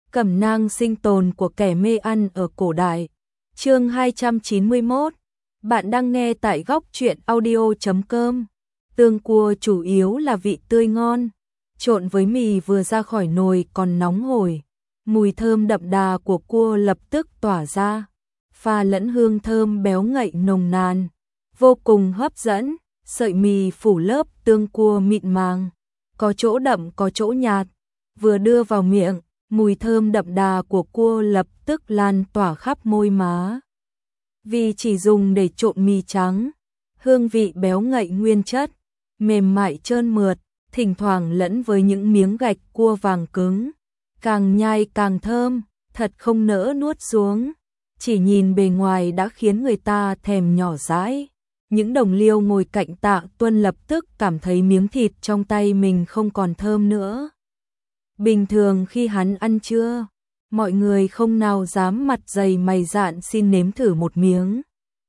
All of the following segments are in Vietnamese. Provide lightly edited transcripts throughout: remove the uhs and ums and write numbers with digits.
Cẩm nang sinh tồn của kẻ mê ăn ở cổ đại. Chương 291. Bạn đang nghe tại góc truyện audio.com. Tương cua chủ yếu là vị tươi ngon, trộn với mì vừa ra khỏi nồi còn nóng hổi. Mùi thơm đậm đà của cua lập tức tỏa ra, pha lẫn hương thơm béo ngậy nồng nàn, vô cùng hấp dẫn. Sợi mì phủ lớp tương cua mịn màng, có chỗ đậm có chỗ nhạt, vừa đưa vào miệng, mùi thơm đậm đà của cua lập tức lan tỏa khắp môi má. Vì chỉ dùng để trộn mì trắng, hương vị béo ngậy nguyên chất, mềm mại trơn mượt, thỉnh thoảng lẫn với những miếng gạch cua vàng cứng, càng nhai càng thơm, thật không nỡ nuốt xuống. Chỉ nhìn bề ngoài đã khiến người ta thèm nhỏ dãi. Những đồng liêu ngồi cạnh Tạ Tuân lập tức cảm thấy miếng thịt trong tay mình không còn thơm nữa. Bình thường khi hắn ăn trưa, mọi người không nào dám mặt dày mày dạn xin nếm thử một miếng.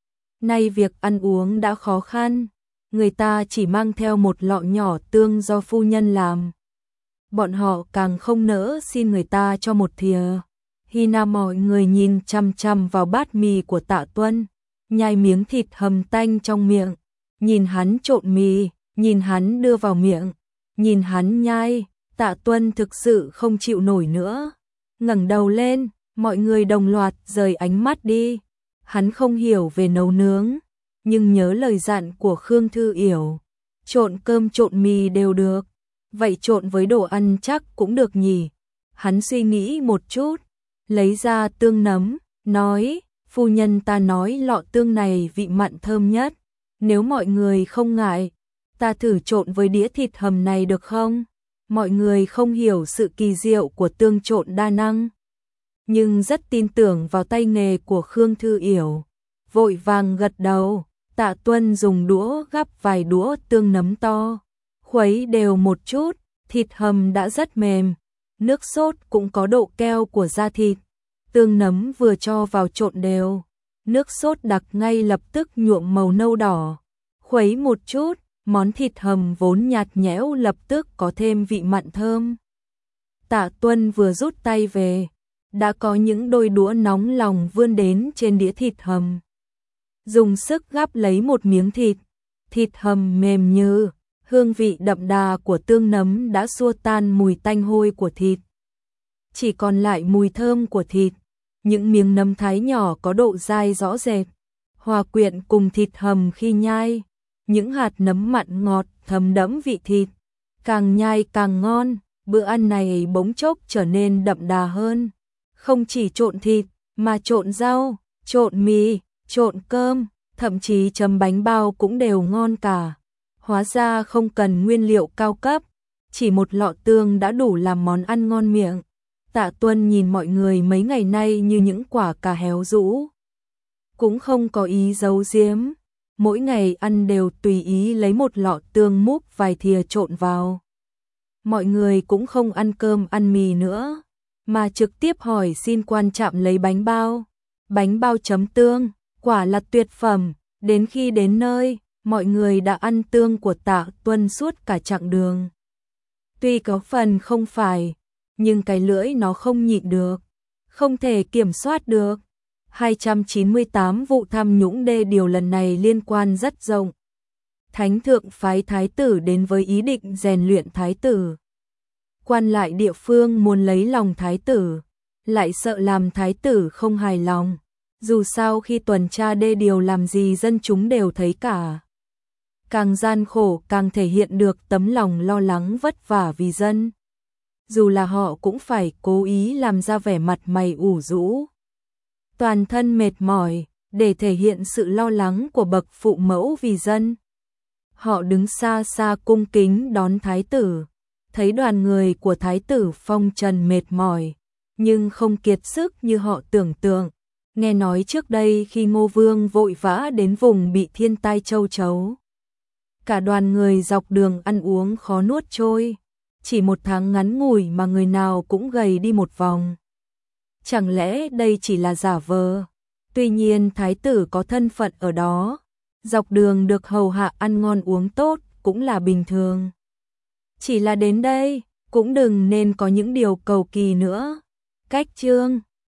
Nay việc ăn uống đã khó khăn, người ta chỉ mang theo một lọ nhỏ tương do phu nhân làm. Bọn họ càng không nỡ xin người ta cho một thìa. Khi nào mọi người nhìn chằm chằm vào bát mì của Tạ Tuân, nhai miếng thịt hầm tanh trong miệng, nhìn hắn trộn mì, nhìn hắn đưa vào miệng, nhìn hắn nhai, Tạ Tuân thực sự không chịu nổi nữa. Ngẩng đầu lên, mọi người đồng loạt rời ánh mắt đi. Hắn không hiểu về nấu nướng, nhưng nhớ lời dặn của Khương Thư Yểu, trộn cơm trộn mì đều được, vậy trộn với đồ ăn chắc cũng được nhỉ. Hắn suy nghĩ một chút, lấy ra tương nấm, nói: phu nhân ta nói lọ tương này vị mặn thơm nhất, nếu mọi người không ngại, ta thử trộn với đĩa thịt hầm này được không? Mọi người không hiểu sự kỳ diệu của tương trộn đa năng, nhưng rất tin tưởng vào tay nghề của Khương Thư Yểu, vội vàng gật đầu. Tạ Tuân dùng đũa gắp vài đũa tương nấm to, khuấy đều một chút, thịt hầm đã rất mềm, nước sốt cũng có độ keo của da thịt. Tương nấm vừa cho vào trộn đều, nước sốt đặc ngay lập tức nhuộm màu nâu đỏ. Khuấy một chút, món thịt hầm vốn nhạt nhẽo lập tức có thêm vị mặn thơm. Tạ Tuân vừa rút tay về, đã có những đôi đũa nóng lòng vươn đến trên đĩa thịt hầm. Dùng sức gắp lấy một miếng thịt, thịt hầm mềm như, hương vị đậm đà của tương nấm đã xua tan mùi tanh hôi của thịt. Chỉ còn lại mùi thơm của thịt, những miếng nấm thái nhỏ có độ dai rõ rệt, hòa quyện cùng thịt hầm khi nhai, những hạt nấm mặn ngọt thấm đẫm vị thịt, càng nhai càng ngon. Bữa ăn này bỗng chốc trở nên đậm đà hơn, không chỉ trộn thịt mà trộn rau, trộn mì, trộn cơm, thậm chí chấm bánh bao cũng đều ngon cả. Hóa ra không cần nguyên liệu cao cấp, chỉ một lọ tương đã đủ làm món ăn ngon miệng. Tạ Tuân nhìn mọi người mấy ngày nay như những quả cà héo rũ, cũng không có ý giấu giếm, mỗi ngày ăn đều tùy ý lấy một lọ tương múc vài thìa trộn vào. Mọi người cũng không ăn cơm ăn mì nữa, mà trực tiếp hỏi xin quan trạm lấy bánh bao chấm tương, quả là tuyệt phẩm. Đến khi đến nơi, mọi người đã ăn tương của Tạ Tuân suốt cả chặng đường. Tuy có phần không phải, nhưng cái lưỡi nó không nhịn được, không thể kiểm soát được. 298 vụ tham nhũng đê điều lần này liên quan rất rộng. Thánh thượng phái thái tử đến với ý định rèn luyện thái tử. Quan lại địa phương muốn lấy lòng thái tử, lại sợ làm thái tử không hài lòng. Dù sao khi tuần tra đê điều làm gì dân chúng đều thấy cả. Càng gian khổ càng thể hiện được tấm lòng lo lắng vất vả vì dân. Dù là họ cũng phải cố ý làm ra vẻ mặt mày ủ rũ, toàn thân mệt mỏi, để thể hiện sự lo lắng của bậc phụ mẫu vì dân. Họ đứng xa xa cung kính đón thái tử, thấy đoàn người của thái tử phong trần mệt mỏi, nhưng không kiệt sức như họ tưởng tượng. Nghe nói trước đây khi Ngô Vương vội vã đến vùng bị thiên tai châu chấu, cả đoàn người dọc đường ăn uống khó nuốt trôi, chỉ một tháng ngắn ngủi mà người nào cũng gầy đi một vòng. Chẳng lẽ đây chỉ là giả vờ? Tuy nhiên thái tử có thân phận ở đó, dọc đường được hầu hạ ăn ngon uống tốt cũng là bình thường. Chỉ là đến đây, cũng đừng nên có những điều cầu kỳ nữa. Cách chương